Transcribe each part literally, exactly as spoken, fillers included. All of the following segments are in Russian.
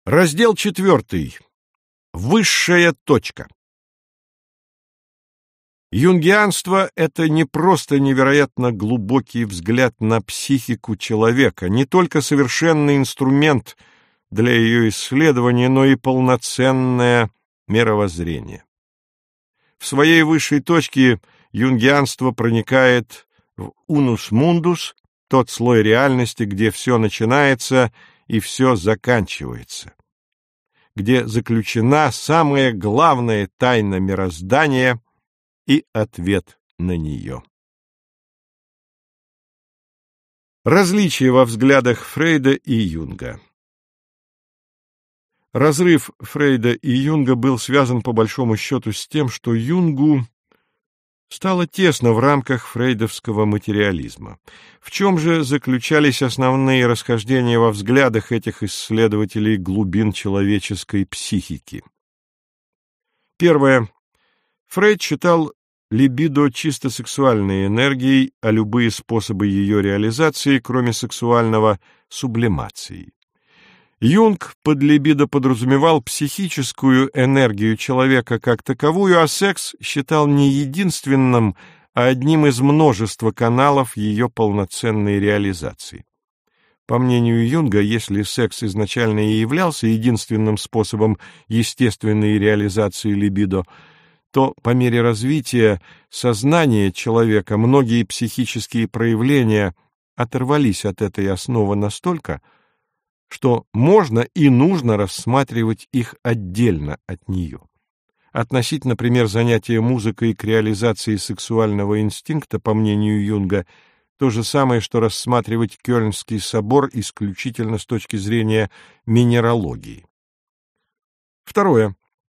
Раздел четвертый. Высшая точка. Юнгианство — это не просто невероятно глубокий взгляд на психику человека, не только совершенный инструмент для ее исследования, но и полноценное мировоззрение. В своей высшей точке юнгианство проникает в унус мундус, тот слой реальности, где все начинается и все заканчивается, где заключена самая главная тайна мироздания и ответ на нее. Различия во взглядах Фрейда и Юнга. Разрыв Фрейда и Юнга был связан по большому счету с тем, что Юнгу стало тесно в рамках фрейдовского материализма. В чем же заключались основные расхождения во взглядах этих исследователей глубин человеческой психики? Первое. Фрейд считал либидо чисто сексуальной энергией, а любые способы ее реализации, кроме сексуального, сублимацией. Юнг под либидо подразумевал психическую энергию человека как таковую, а секс считал не единственным, а одним из множества каналов ее полноценной реализации. По мнению Юнга, если секс изначально и являлся единственным способом естественной реализации либидо, то по мере развития сознания человека многие психические проявления оторвались от этой основы настолько, что можно и нужно рассматривать их отдельно от нее. Относить, например, занятия музыкой к реализации сексуального инстинкта, по мнению Юнга, то же самое, что рассматривать Кёльнский собор исключительно с точки зрения минералогии. Второе.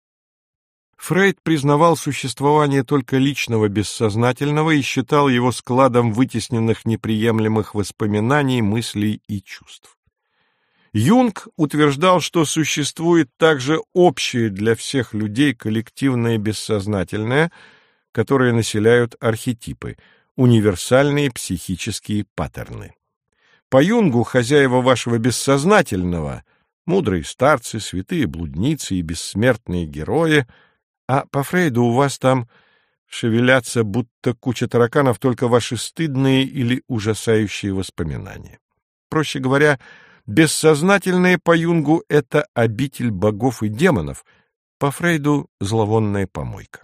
Фрейд признавал существование только личного бессознательного и считал его складом вытесненных неприемлемых воспоминаний, мыслей и чувств. Юнг утверждал, что существует также общее для всех людей коллективное бессознательное, которое населяют архетипы, универсальные психические паттерны. По Юнгу хозяева вашего бессознательного — мудрые старцы, святые блудницы и бессмертные герои, а по Фрейду у вас там шевелятся, будто куча тараканов, только ваши стыдные или ужасающие воспоминания. Проще говоря, бессознательное по Юнгу — это обитель богов и демонов, по Фрейду — зловонная помойка.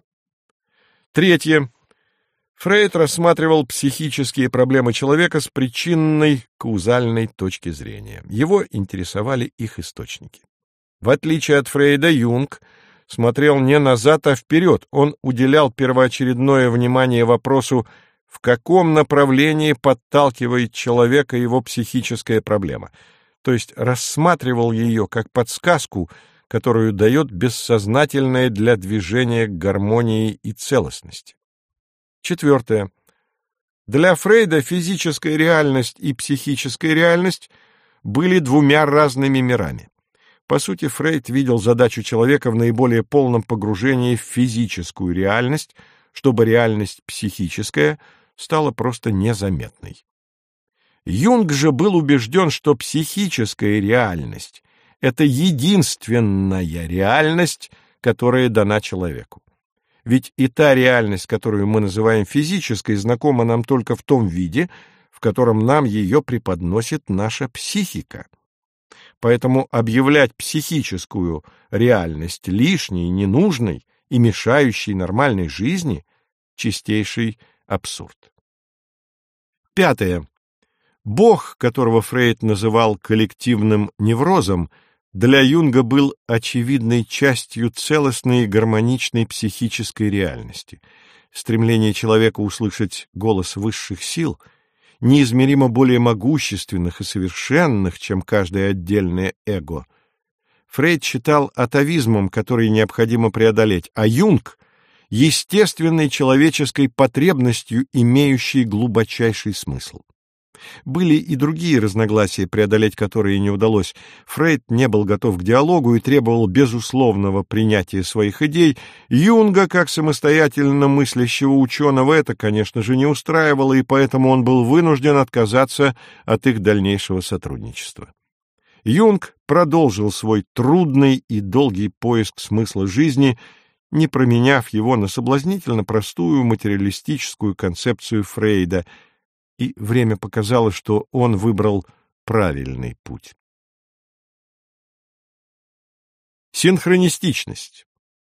Третье. Фрейд рассматривал психические проблемы человека с причинной каузальной точки зрения. Его интересовали их источники. В отличие от Фрейда, Юнг смотрел не назад, а вперед. Он уделял первоочередное внимание вопросу, в каком направлении подталкивает человека его психическая проблема, то есть рассматривал ее как подсказку, которую дает бессознательное для движения к гармонии и целостности. Четвертое. Для Фрейда физическая реальность и психическая реальность были двумя разными мирами. По сути, Фрейд видел задачу человека в наиболее полном погружении в физическую реальность, чтобы реальность психическая стала просто незаметной. Юнг же был убежден, что психическая реальность — это единственная реальность, которая дана человеку. Ведь и та реальность, которую мы называем физической, знакома нам только в том виде, в котором нам ее преподносит наша психика. Поэтому объявлять психическую реальность лишней, ненужной и мешающей нормальной жизни — чистейший абсурд. Пятое. Бог, которого Фрейд называл коллективным неврозом, для Юнга был очевидной частью целостной и гармоничной психической реальности. Стремление человека услышать голос высших сил, неизмеримо более могущественных и совершенных, чем каждое отдельное эго, Фрейд считал атовизмом, который необходимо преодолеть, а Юнг — естественной человеческой потребностью, имеющей глубочайший смысл. Были и другие разногласия, преодолеть которые не удалось. Фрейд не был готов к диалогу и требовал безусловного принятия своих идей. Юнга, как самостоятельно мыслящего ученого, это, конечно же, не устраивало, и поэтому он был вынужден отказаться от их дальнейшего сотрудничества. Юнг продолжил свой трудный и долгий поиск смысла жизни, не променяв его на соблазнительно простую материалистическую концепцию Фрейда, и время показало, что он выбрал правильный путь. Синхронистичность.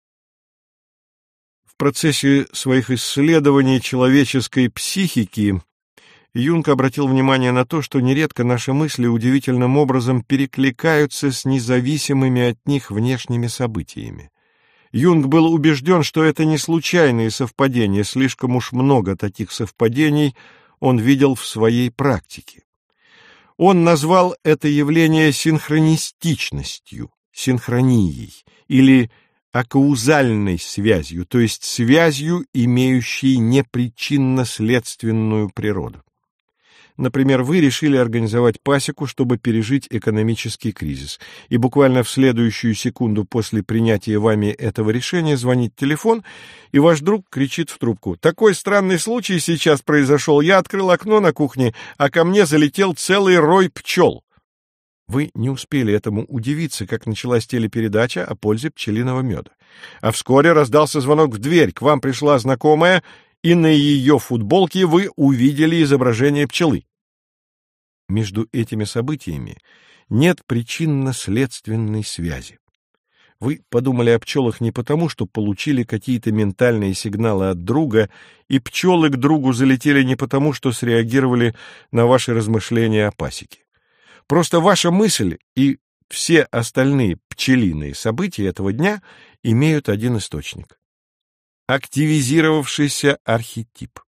В процессе своих исследований человеческой психики Юнг обратил внимание на то, что нередко наши мысли удивительным образом перекликаются с независимыми от них внешними событиями. Юнг был убежден, что это не случайные совпадения, слишком уж много таких совпадений он видел в своей практике. Он назвал это явление синхронистичностью, синхронией или акаузальной связью, то есть связью, имеющей непричинно-следственную природу. Например, вы решили организовать пасеку, чтобы пережить экономический кризис, и буквально в следующую секунду после принятия вами этого решения звонит телефон, и ваш друг кричит в трубку: «Такой странный случай сейчас произошел. Я открыл окно на кухне, а ко мне залетел целый рой пчел». Вы не успели этому удивиться, как началась телепередача о пользе пчелиного меда. А вскоре раздался звонок в дверь, к вам пришла знакомая, и на ее футболке вы увидели изображение пчелы. Между этими событиями нет причинно-следственной связи. Вы подумали о пчелах не потому, что получили какие-то ментальные сигналы от друга, и пчелы к другу залетели не потому, что среагировали на ваши размышления о пасеке. Просто ваша мысль и все остальные пчелиные события этого дня имеют один источник — активизировавшийся архетип.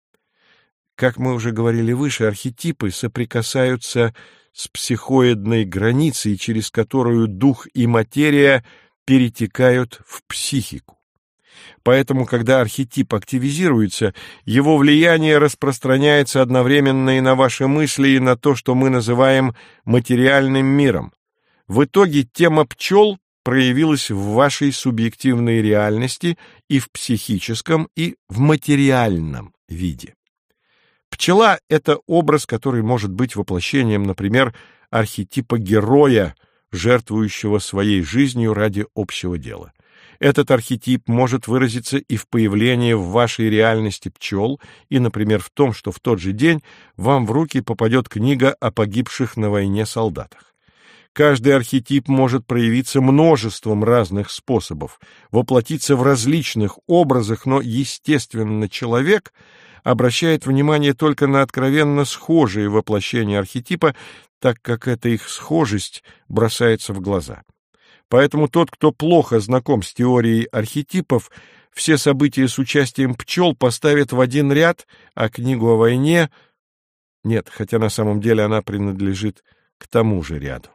Как мы уже говорили выше, архетипы соприкасаются с психоидной границей, через которую дух и материя перетекают в психику. Поэтому, когда архетип активизируется, его влияние распространяется одновременно и на ваши мысли, и на то, что мы называем материальным миром. В итоге тема пчел проявилась в вашей субъективной реальности и в психическом, и в материальном виде. Пчела — это образ, который может быть воплощением, например, архетипа героя, жертвующего своей жизнью ради общего дела. Этот архетип может выразиться и в появлении в вашей реальности пчел, и, например, в том, что в тот же день вам в руки попадет книга о погибших на войне солдатах. Каждый архетип может проявиться множеством разных способов, воплотиться в различных образах, но, естественно, человек обращает внимание только на откровенно схожие воплощения архетипа, так как эта их схожесть бросается в глаза. Поэтому тот, кто плохо знаком с теорией архетипов, все события с участием пчел поставит в один ряд, а книгу о войне — нет, хотя на самом деле она принадлежит к тому же ряду.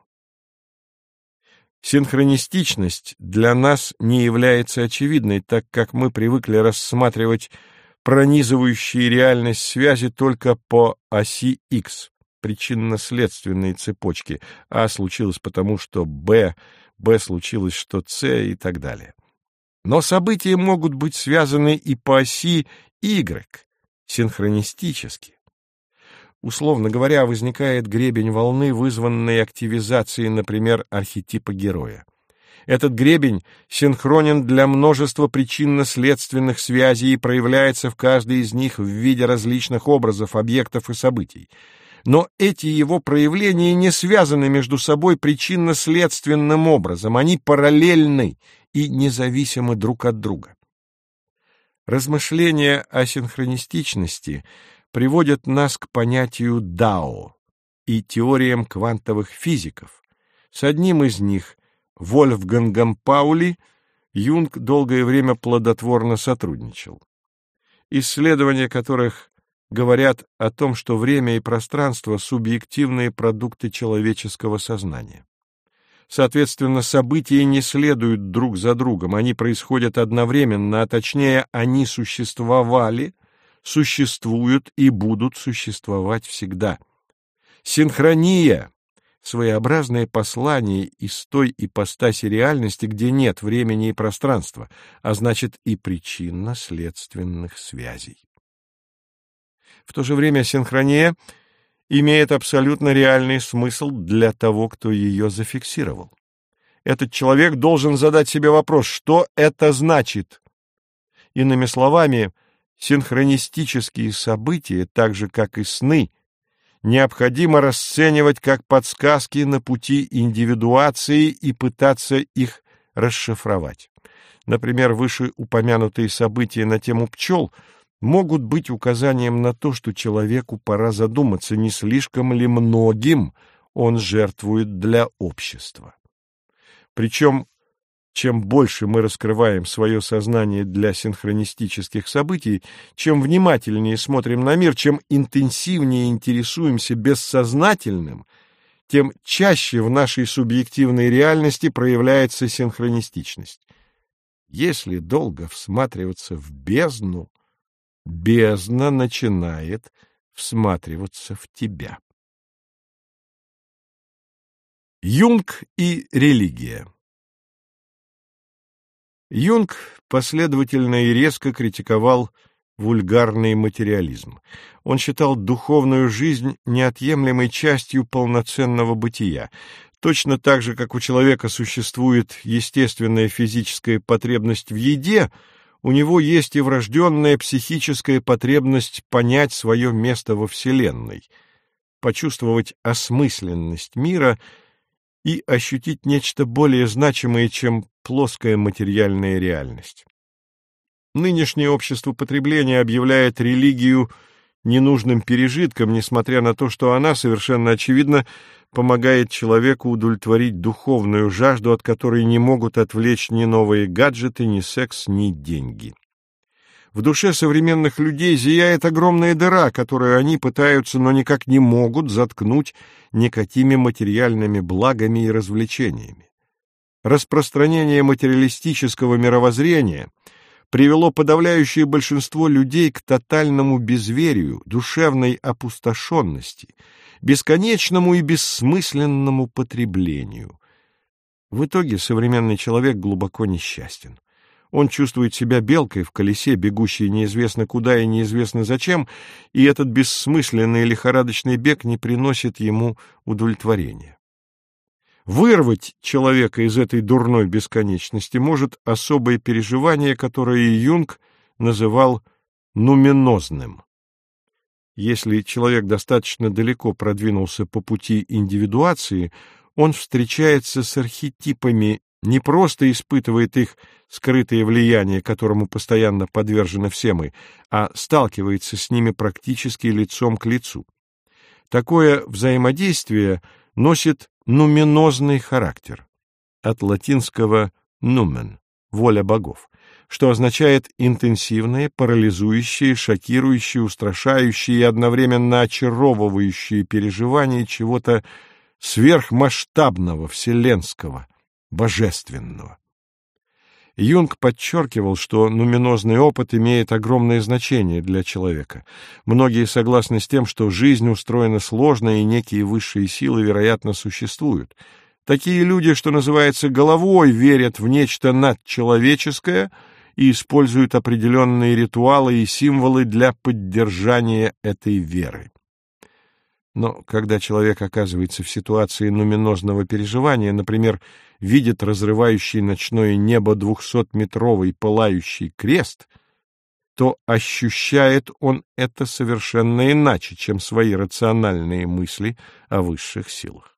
Синхронистичность для нас не является очевидной, так как мы привыкли рассматривать пронизывающие реальность связи только по оси Х, причинно-следственной цепочки. А случилось потому, что Б, Б случилось, что С и так далее. Но события могут быть связаны и по оси Y, синхронистически. Условно говоря, возникает гребень волны, вызванный активизацией, например, архетипа героя. Этот гребень синхронен для множества причинно-следственных связей и проявляется в каждой из них в виде различных образов, объектов и событий. Но эти его проявления не связаны между собой причинно-следственным образом, они параллельны и независимы друг от друга. Размышления о синхронистичности приводят нас к понятию дао и теориям квантовых физиков. С одним из них, Вольфгангом Паули, Юнг долгое время плодотворно сотрудничал. Исследования которых говорят о том, что время и пространство — субъективные продукты человеческого сознания. Соответственно, события не следуют друг за другом, они происходят одновременно, а точнее, они существовали, существуют и будут существовать всегда. Синхрония — своеобразное послание из той ипостаси реальности, где нет времени и пространства, а значит и причинно-следственных связей. В то же время синхрония имеет абсолютно реальный смысл для того, кто ее зафиксировал. Этот человек должен задать себе вопрос, что это значит. Иными словами, синхронистические события, так же как и сны, необходимо расценивать как подсказки на пути индивидуации и пытаться их расшифровать. Например, вышеупомянутые события на тему пчел могут быть указанием на то, что человеку пора задуматься, не слишком ли многим он жертвует для общества. Причем, чем больше мы раскрываем свое сознание для синхронистических событий, чем внимательнее смотрим на мир, чем интенсивнее интересуемся бессознательным, тем чаще в нашей субъективной реальности проявляется синхронистичность. Если долго всматриваться в бездну, бездна начинает всматриваться в тебя. Юнг и религия. Юнг последовательно и резко критиковал вульгарный материализм. Он считал духовную жизнь неотъемлемой частью полноценного бытия. Точно так же, как у человека существует естественная физическая потребность в еде, у него есть и врожденная психическая потребность понять свое место во Вселенной, почувствовать осмысленность мира и ощутить нечто более значимое, чем плоская материальная реальность. Нынешнее общество потребления объявляет религию ненужным пережитком, несмотря на то, что она, совершенно очевидно, помогает человеку удовлетворить духовную жажду, от которой не могут отвлечь ни новые гаджеты, ни секс, ни деньги. В душе современных людей зияет огромная дыра, которую они пытаются, но никак не могут заткнуть никакими материальными благами и развлечениями. Распространение материалистического мировоззрения привело подавляющее большинство людей к тотальному безверию, душевной опустошенности, бесконечному и бессмысленному потреблению. В итоге современный человек глубоко несчастен. Он чувствует себя белкой в колесе, бегущей неизвестно куда и неизвестно зачем, и этот бессмысленный лихорадочный бег не приносит ему удовлетворения. Вырвать человека из этой дурной бесконечности может особое переживание, которое Юнг называл нуменозным. Если человек достаточно далеко продвинулся по пути индивидуации, он встречается с архетипами, не просто испытывает их скрытое влияние, которому постоянно подвержены все мы, а сталкивается с ними практически лицом к лицу. Такое взаимодействие носит нуменозный характер, от латинского «numen» — воля богов, что означает интенсивное, парализующее, шокирующее, устрашающее и одновременно очаровывающее переживание чего-то сверхмасштабного, вселенского, божественного. Юнг подчеркивал, что нуменозный опыт имеет огромное значение для человека. Многие согласны с тем, что жизнь устроена сложно, и некие высшие силы, вероятно, существуют. Такие люди, что называется, головой верят в нечто надчеловеческое и используют определенные ритуалы и символы для поддержания этой веры. Но когда человек оказывается в ситуации нуменозного переживания, например, видит разрывающий ночное небо двухсотметровый пылающий крест, то ощущает он это совершенно иначе, чем свои рациональные мысли о высших силах.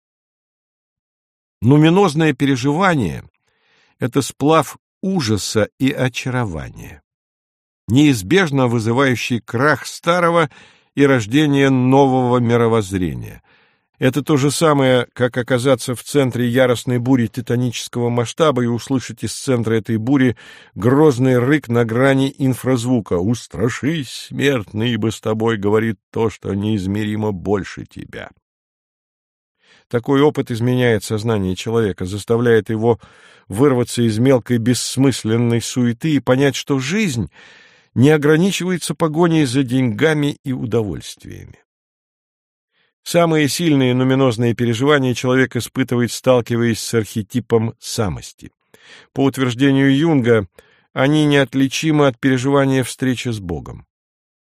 Нуменозное переживание — это сплав ужаса и очарования, неизбежно вызывающий крах старого и рождение нового мировоззрения. Это то же самое, как оказаться в центре яростной бури титанического масштаба и услышать из центра этой бури грозный рык на грани инфразвука: «Устрашись, смертный, ибо с тобой говорит то, что неизмеримо больше тебя». Такой опыт изменяет сознание человека, заставляет его вырваться из мелкой бессмысленной суеты и понять, что жизнь не ограничивается погоней за деньгами и удовольствиями. Самые сильные нуменозные переживания человек испытывает, сталкиваясь с архетипом самости. По утверждению Юнга, они неотличимы от переживания встречи с Богом.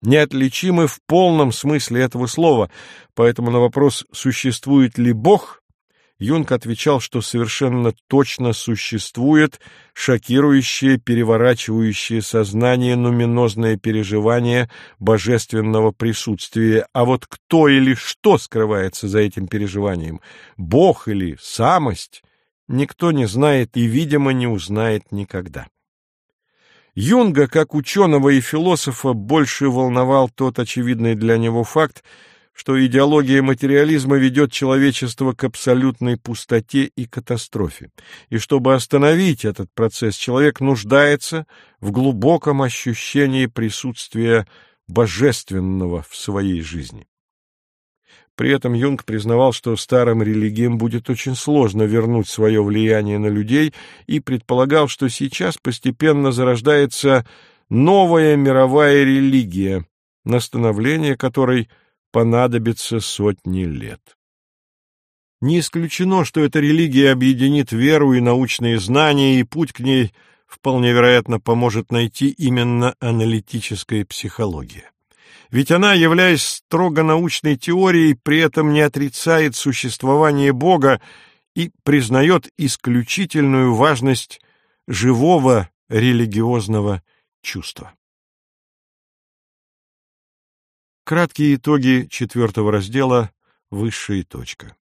неотличимы в полном смысле этого слова, поэтому на вопрос «существует ли Бог?» Юнг отвечал, что совершенно точно существует шокирующее, переворачивающее сознание нуменозное переживание божественного присутствия. А вот кто или что скрывается за этим переживанием, Бог или самость, никто не знает и, видимо, не узнает никогда. Юнга, как ученого и философа, больше волновал тот очевидный для него факт, что идеология материализма ведет человечество к абсолютной пустоте и катастрофе. И чтобы остановить этот процесс, человек нуждается в глубоком ощущении присутствия божественного в своей жизни. При этом Юнг признавал, что старым религиям будет очень сложно вернуть свое влияние на людей, и предполагал, что сейчас постепенно зарождается новая мировая религия, на становление которой понадобится сотни лет. Не исключено, что эта религия объединит веру и научные знания, и путь к ней вполне вероятно поможет найти именно аналитическая психология. Ведь она, являясь строго научной теорией, при этом не отрицает существование Бога и признает исключительную важность живого религиозного чувства. Краткие итоги четвертого раздела «Высшая точка».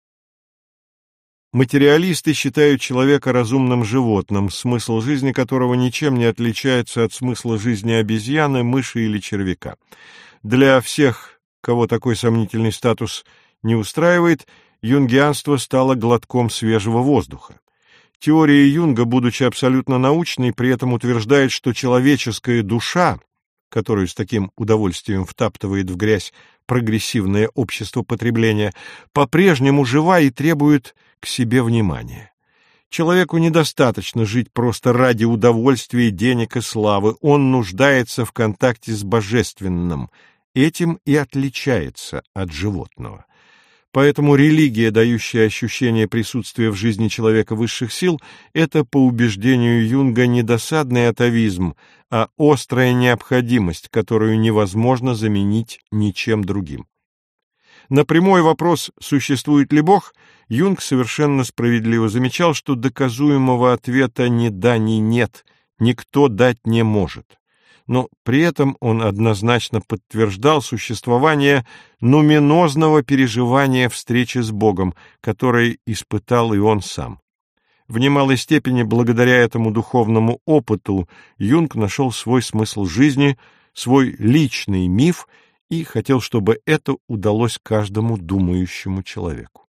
Материалисты считают человека разумным животным, смысл жизни которого ничем не отличается от смысла жизни обезьяны, мыши или червяка. Для всех, кого такой сомнительный статус не устраивает, юнгианство стало глотком свежего воздуха. Теория Юнга, будучи абсолютно научной, при этом утверждает, что человеческая душа, которую с таким удовольствием втаптывает в грязь прогрессивное общество потребления, по-прежнему жива и требует к себе внимания. Человеку недостаточно жить просто ради удовольствия, денег и славы, он нуждается в контакте с божественным, этим и отличается от животного. Поэтому религия, дающая ощущение присутствия в жизни человека высших сил, это, по убеждению Юнга, не досадный атовизм, а острая необходимость, которую невозможно заменить ничем другим. На прямой вопрос «существует ли Бог?» Юнг совершенно справедливо замечал, что доказуемого ответа ни да, ни нет никто дать не может. Но при этом он однозначно подтверждал существование нуменозного переживания встречи с Богом, которое испытал и он сам. В немалой степени благодаря этому духовному опыту Юнг нашел свой смысл жизни, свой личный миф и хотел, чтобы это удалось каждому думающему человеку.